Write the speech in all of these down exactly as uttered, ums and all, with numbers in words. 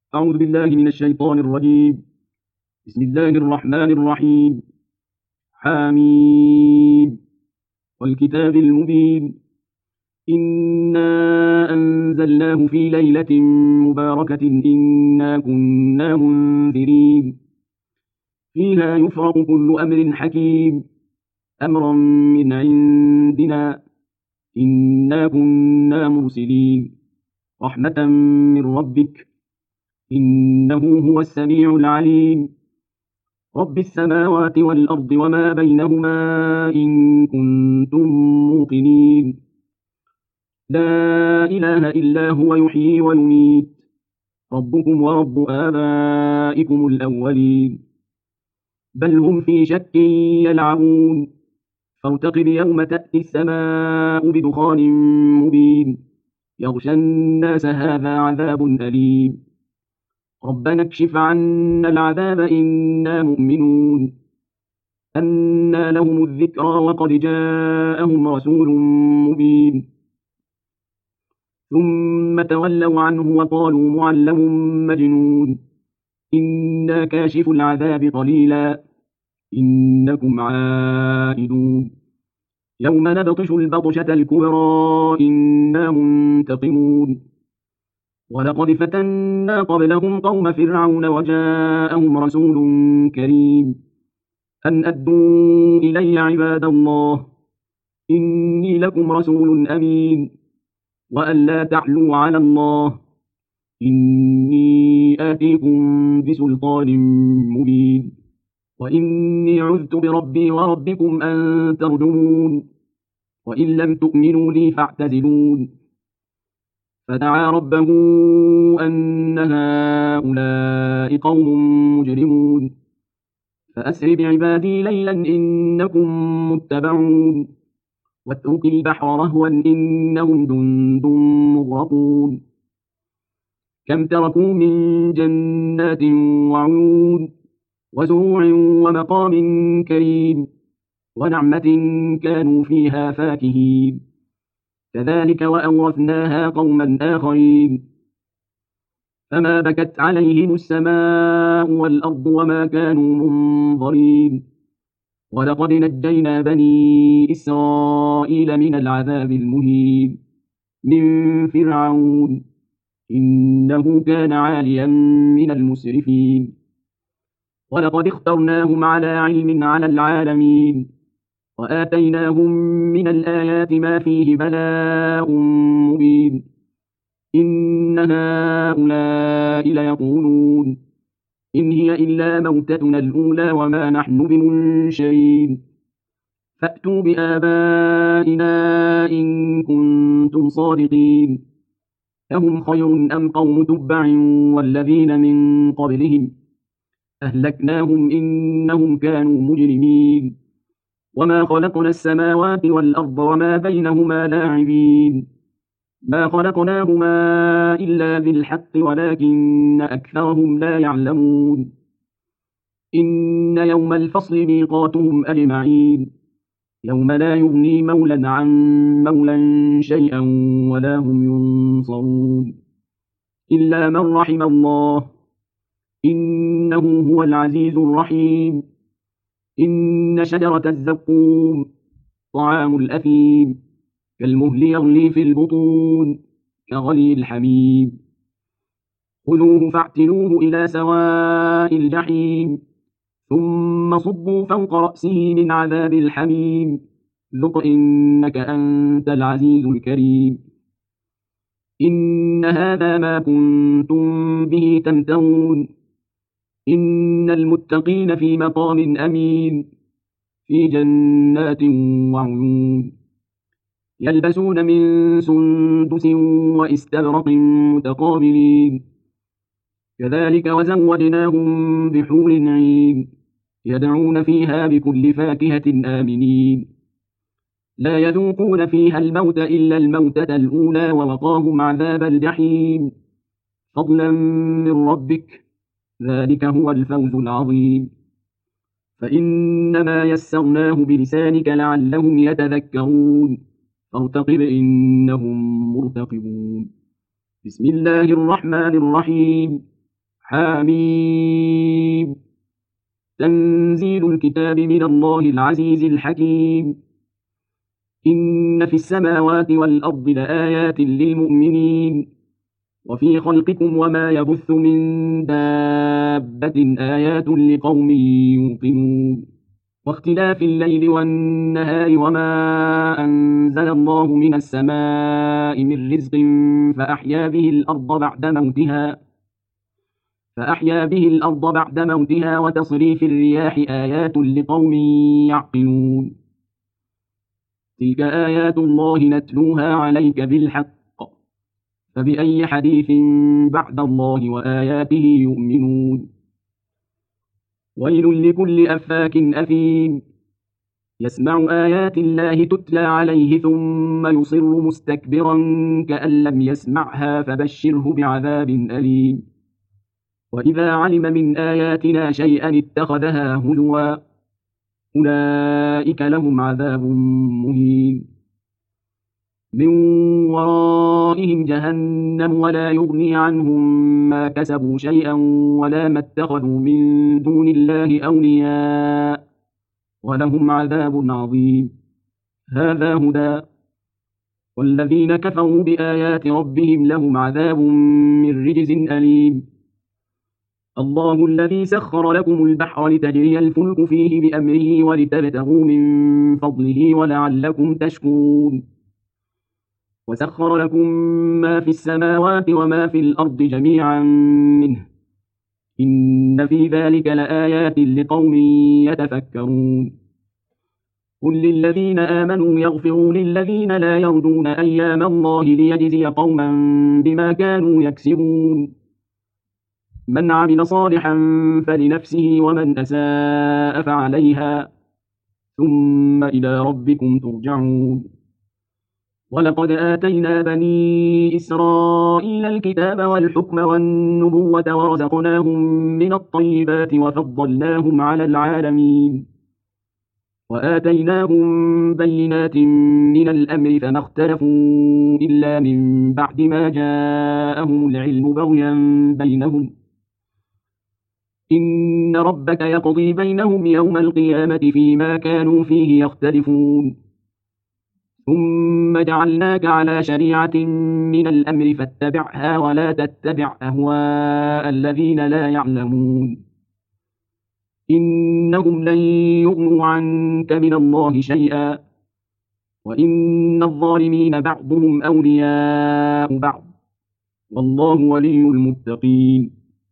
أعوذ بالله من الشيطان الرجيم. بسم الله الرحمن الرحيم. حاميم والكتاب المبين. إنا أنزلناه في ليلة مباركة إنا كنا منذرين فيها يفرق كل أمر حكيم أمرا من عندنا إنا كنا مرسلين رحمة من ربك إنه هو السميع العليم. رب السماوات والأرض وما بينهما إن كنتم موقنين. لا إله إلا هو يحيي ويميت ربكم ورب آبائكم الأولين بل هم في شك يلعبون فارتقب يوم تأتي السماء بدخان مبين يغشى الناس هذا عذاب أليم ربنا اكشف عنا العذاب إنا مؤمنون أنى لهم الذكرى وقد جاءهم رسول مبين ثم تولوا عنه وقالوا معلم مجنون إنا كاشف العذاب قليلا إنكم عائدون يوم نبطش البطشة الكبرى إنا منتقمون ولقد فتنا قبلهم قوم فرعون وجاءهم رسول كريم أن أدوا إلي عباد الله إني لكم رسول أمين وأن لا تعلوا على الله إني آتيكم بسلطان مبين وإني عذت بربي وربكم أن ترجمون وإن لم تؤمنوا لي فاعتزلون فدعا ربه أن هؤلاء قوم مجرمون فأسر بعبادي ليلا إنكم متبعون واترك البحر رهوا إنهم جند مغرقون كم تركوا من جنات وعيون وزروع ومقام كريم ونعمة كانوا فيها فاكهين كذلك وأورثناها قوما آخرين فما بكت عليهم السماء والأرض وما كانوا منظرين ولقد نجينا بني إسرائيل من العذاب المهين من فرعون إنه كان عاليا من المسرفين ولقد اخترناهم على علم على العالمين وآتيناهم من الآيات ما فيه بلاء مبين إن هؤلاء ليقولون إن هي إلا موتتنا الأولى وما نحن بمنشرين فأتوا بآبائنا إن كنتم صادقين أهم خير أم قوم تبع والذين من قبلهم أهلكناهم إنهم كانوا مجرمين وما خلقنا السماوات والأرض وما بينهما لاعبين ما خلقناهما إلا بالحق ولكن أكثرهم لا يعلمون إن يوم الفصل ميقاتهم أجمعين يوم لا يغني مولا عن مولا شيئا ولا هم ينصرون إلا من رحم الله إنه هو العزيز الرحيم إن شجرة الزقوم طعام الأثيم كالمهل يغلي في البطون كغلي الحميم خذوه فاعتلوه إلى سواء الجحيم ثم صبوا فوق رأسه من عذاب الحميم ذق إنك أنت العزيز الكريم إن هذا ما كنتم به تمترون إن المتقين في مقام أمين في جنات وعيون يلبسون من سندس وإستبرق متقابلين كذلك وزوجناهم بحور عين يدعون فيها بكل فاكهة آمنين لا يذوقون فيها الموت إلا الموتة الأولى ووقاهم عذاب الجحيم فضلا من ربك ذلك هو الفوز العظيم فإنما يسرناه بلسانك لعلهم يتذكرون فارتقب إنهم مرتقبون بسم الله الرحمن الرحيم حميم. تنزيل الكتاب من الله العزيز الحكيم. إن في السماوات والأرض لآيات للمؤمنين وفي خلقكم وما يبث من دابة آيات لقوم يوقنون واختلاف الليل والنهار وما أنزل الله من السماء من رزق فأحيا به الأرض بعد موتها فأحيا به الأرض بعد موتها وتصريف الرياح آيات لقوم يعقلون تلك آيات الله نتلوها عليك بالحق فبأي حديث بعد الله وآياته يؤمنون ويل لكل أفاك أثيم يسمع آيات الله تتلى عليه ثم يصر مستكبرا كأن لم يسمعها فبشره بعذاب أليم وإذا علم من آياتنا شيئا اتخذها هزوا أولئك لهم عذاب مهين من ورائهم جهنم ولا يغني عنهم ما كسبوا شيئا ولا ما اتخذوا من دون الله أولياء ولهم عذاب عظيم هذا هدى والذين كفروا بآيات ربهم لهم عذاب من رجز أليم الله الذي سخر لكم البحر لتجري الفلك فيه بأمره ولتبتغوا من فضله ولعلكم تشكرون وسخر لكم ما في السماوات وما في الأرض جميعا منه إن في ذلك لآيات لقوم يتفكرون قل للذين آمنوا يغفروا للذين لا يرجون أيام الله ليجزي قوما بما كانوا يكسبون من عمل صالحا فلنفسه ومن أساء فعليها ثم إلى ربكم ترجعون ولقد آتينا بني إسرائيل الكتاب والحكم والنبوة ورزقناهم من الطيبات وفضلناهم على العالمين وآتيناهم بينات من الأمر فما اختلفوا إلا من بعد ما جاءهم العلم بغيا بينهم إن ربك يقضي بينهم يوم القيامة فيما كانوا فيه يختلفون ثم جعلناك على شريعة من الأمر فاتبعها ولا تتبع أهواء الذين لا يعلمون إنهم لن يغنوا عنك من الله شيئا وإن الظالمين بعضهم أولياء بعض والله ولي المتقين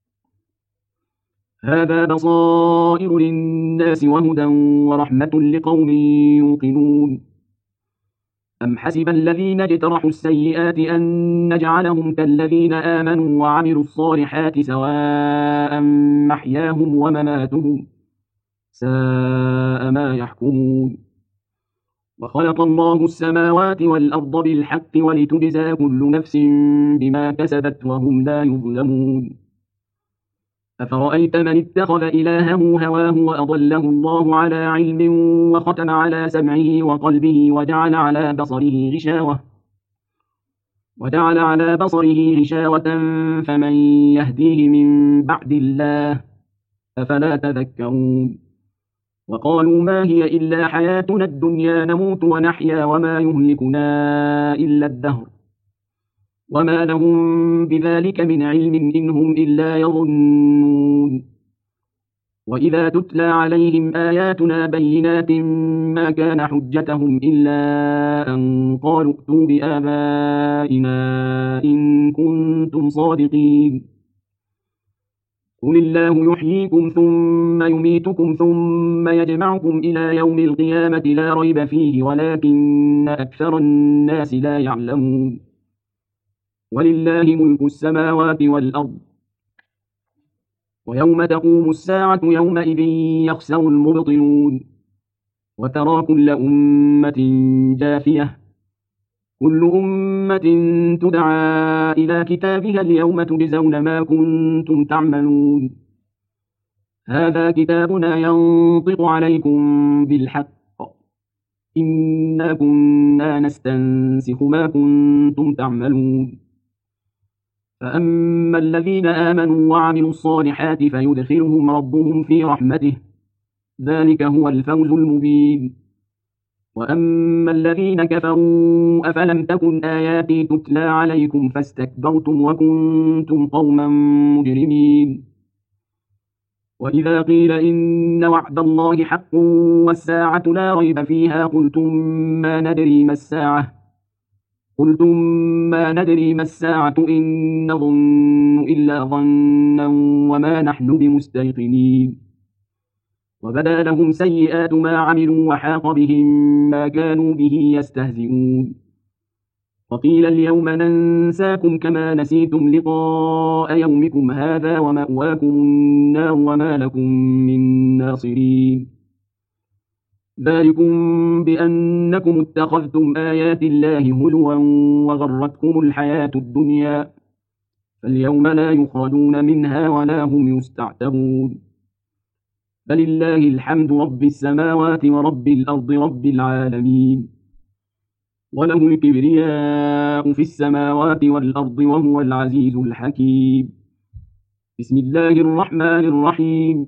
هذا بصائر للناس وهدى ورحمة لقوم يوقنون أم حسب الذين اجترحوا السيئات أن نجعلهم كالذين آمنوا وعملوا الصالحات سواء محياهم ومماتهم ساء ما يحكمون وخلق الله السماوات والأرض بالحق ولتجزى كل نفس بما كسبت وهم لا يظلمون أفرأيت من اتخذ إلهه هواه وأضله الله على علم وختم على سمعه وقلبه وجعل على بصره غشاوة وجعل على بصره غشاوة فمن يهديه من بعد الله أفلا تذكرون وقالوا ما هي إلا حياتنا الدنيا نموت ونحيا وما يهلكنا إلا الدهر وما لهم بذلك من علم إن هم إلا يظنون وإذا تتلى عليهم آياتنا بينات ما كان حجتهم إلا أن قالوا ائتوا بآبائنا إن كنتم صادقين قل الله يحييكم ثم يميتكم ثم يجمعكم إلى يوم القيامة لا ريب فيه ولكن أكثر الناس لا يعلمون ولله ملك السماوات والأرض ويوم تقوم الساعة يومئذ يخسر المبطلون وترى كل أمة جاثية كل أمة تدعى إلى كتابها اليوم تجزون ما كنتم تعملون هذا كتابنا ينطق عليكم بالحق إنا كنا نستنسخ ما كنتم تعملون فأما الذين آمنوا وعملوا الصالحات فيدخلهم ربهم في رحمته، ذلك هو الفوز المبين. وأما الذين كفروا أفلم تكن آياتي تتلى عليكم فاستكبرتم وكنتم قوما مجرمين. وإذا قيل إن وعد الله حق والساعة لا ريب فيها قلتم ما ندري ما الساعة قلتم ما ندري ما الساعة إن نظن إلا ظنا وما نحن بمستيقنين. وبدا لهم سيئات ما عملوا وحاق بهم ما كانوا به يستهزئون. وقيل اليوم ننساكم كما نسيتم لقاء يومكم هذا ومأواكم النار وما لكم من ناصرين. ذلكم بأنكم اتخذتم آيات الله هزوا وغرتكم الحياة الدنيا، فاليوم لا يخرجون منها ولا هم يستعتبون. فلله الحمد رب السماوات ورب الأرض رب العالمين، وله الكبرياء في السماوات والأرض وهو العزيز الحكيم. بسم الله الرحمن الرحيم.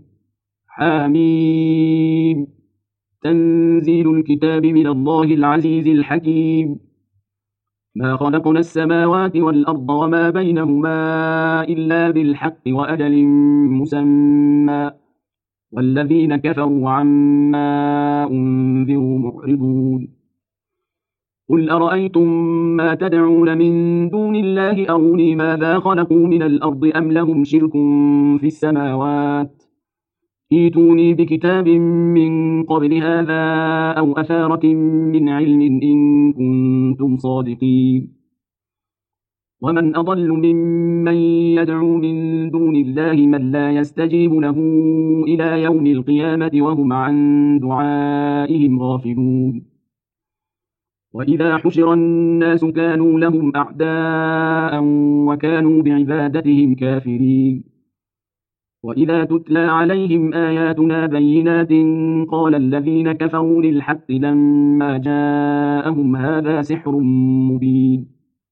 حاميم. تنزيل الكتاب من الله العزيز الحكيم. ما خلقنا السماوات والأرض وما بينهما إلا بالحق وأجل مسمى، والذين كفروا عما أنذروا معرضون. قل أرأيتم ما تدعون من دون الله أروني ماذا خلقوا من الأرض أم لهم شرك في السماوات، ائتوني بكتاب من قبل هذا أو أثارة من علم إن كنتم صادقين. ومن أضل ممن يدعو من دون الله من لا يستجيب له إلى يوم القيامة وهم عن دعائهم غافلون. وإذا حشر الناس كانوا لهم أعداء وكانوا بعبادتهم كافرين. وإذا تتلى عليهم آياتنا بينات قال الذين كفروا للحق لما جاءهم هذا سحر مبين.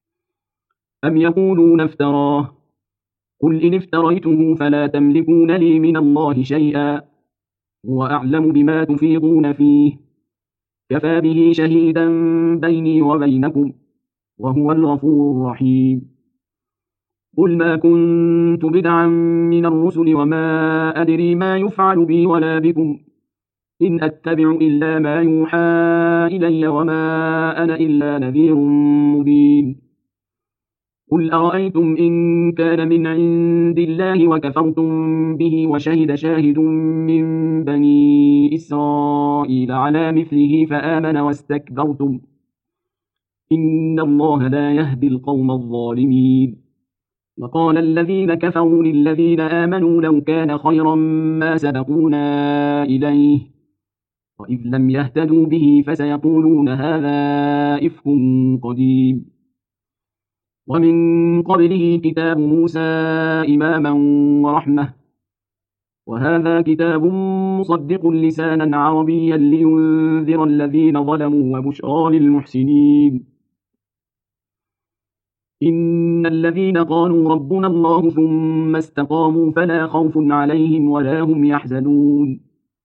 أم يقولون افتراه، قل إن افتريته فلا تملكون لي من الله شيئا، هو أعلم بما تفيضون فيه، كفى به شهيدا بيني وبينكم، وهو الغفور الرحيم. قل ما كنت بدعا من الرسل وما أدري ما يفعل بي ولا بكم، إن أتبع إلا ما يوحى إلي وما أنا إلا نذير مبين. قل أرأيتم إن كان من عند الله وكفرتم به وشهد شاهد من بني إسرائيل على مثله فآمن واستكبرتم، إن الله لا يهدي القوم الظالمين. وقال الذين كفروا للذين آمنوا لو كان خيرا ما سبقونا إليه، وإذ لم يهتدوا به فسيقولون هذا إفك قديم. ومن قبله كتاب موسى إماما ورحمة، وهذا كتاب مصدق لسانا عربيا لينذر الذين ظلموا وبشرى للمحسنين. إن الذين قالوا ربنا الله ثم استقاموا فلا خوف عليهم ولا هم يحزنون،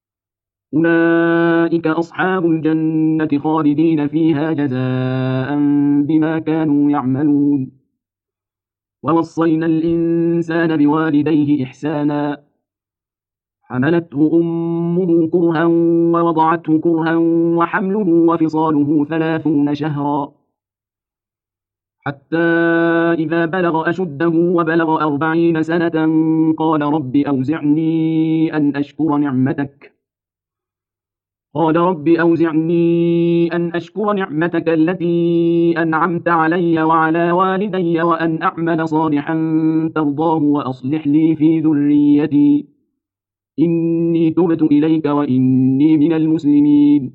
أولئك أصحاب الجنة خالدين فيها جزاء بما كانوا يعملون. ووصينا الإنسان بوالديه إحسانا، حملته أمه كرها ووضعته كرها وحمله وفصاله ثلاثون شهرا، حتى إذا بلغ أشده وبلغ أربعين سنة قال رب أوزعني أن أشكر نعمتك قال رب أوزعني أن أشكر نعمتك التي أنعمت علي وعلى والدي وأن أعمل صالحا ترضاه وأصلح لي في ذريتي إني تبت إليك وإني من المسلمين.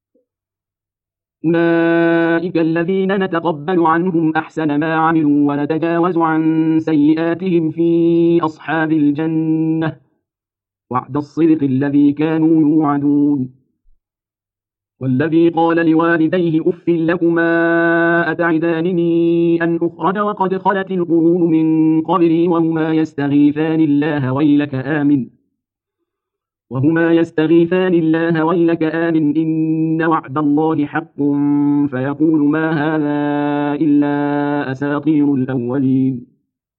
أولئك الذين نتقبل عنهم أحسن ما عملوا ونتجاوز عن سيئاتهم في أصحاب الجنة، وعد الصدق الذي كانوا يوعدون. والذي قال لوالديه أف لكما أتعدانني أن أخرج وقد خلت القرون من قبلي وهما يستغيثان الله ويلك آمن وهما يستغيثان الله ويلك آمن إن وعد الله حق فيقول ما هذا إلا أساطير الأولين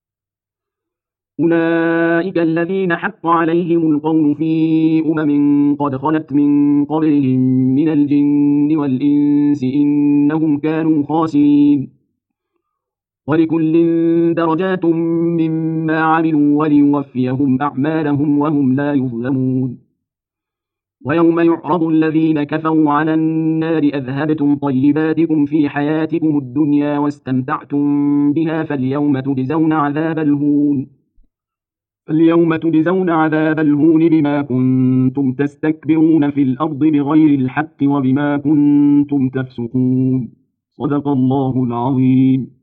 أولئك الذين حق عليهم القول في أمم قد خلت من قبلهم من الجن والإنس إنهم كانوا خاسرين ولكل درجات مما عملوا وليوفيهم أعمالهم وهم لا يظلمون ويوم يعرض الذين كفروا على النار أذهبتم طيباتكم في حياتكم الدنيا واستمتعتم بها فاليوم تجزون عذاب الهون اليوم تجزون عذاب الهون بما كنتم تستكبرون في الأرض بغير الحق وبما كنتم تفسقون صدق الله العظيم.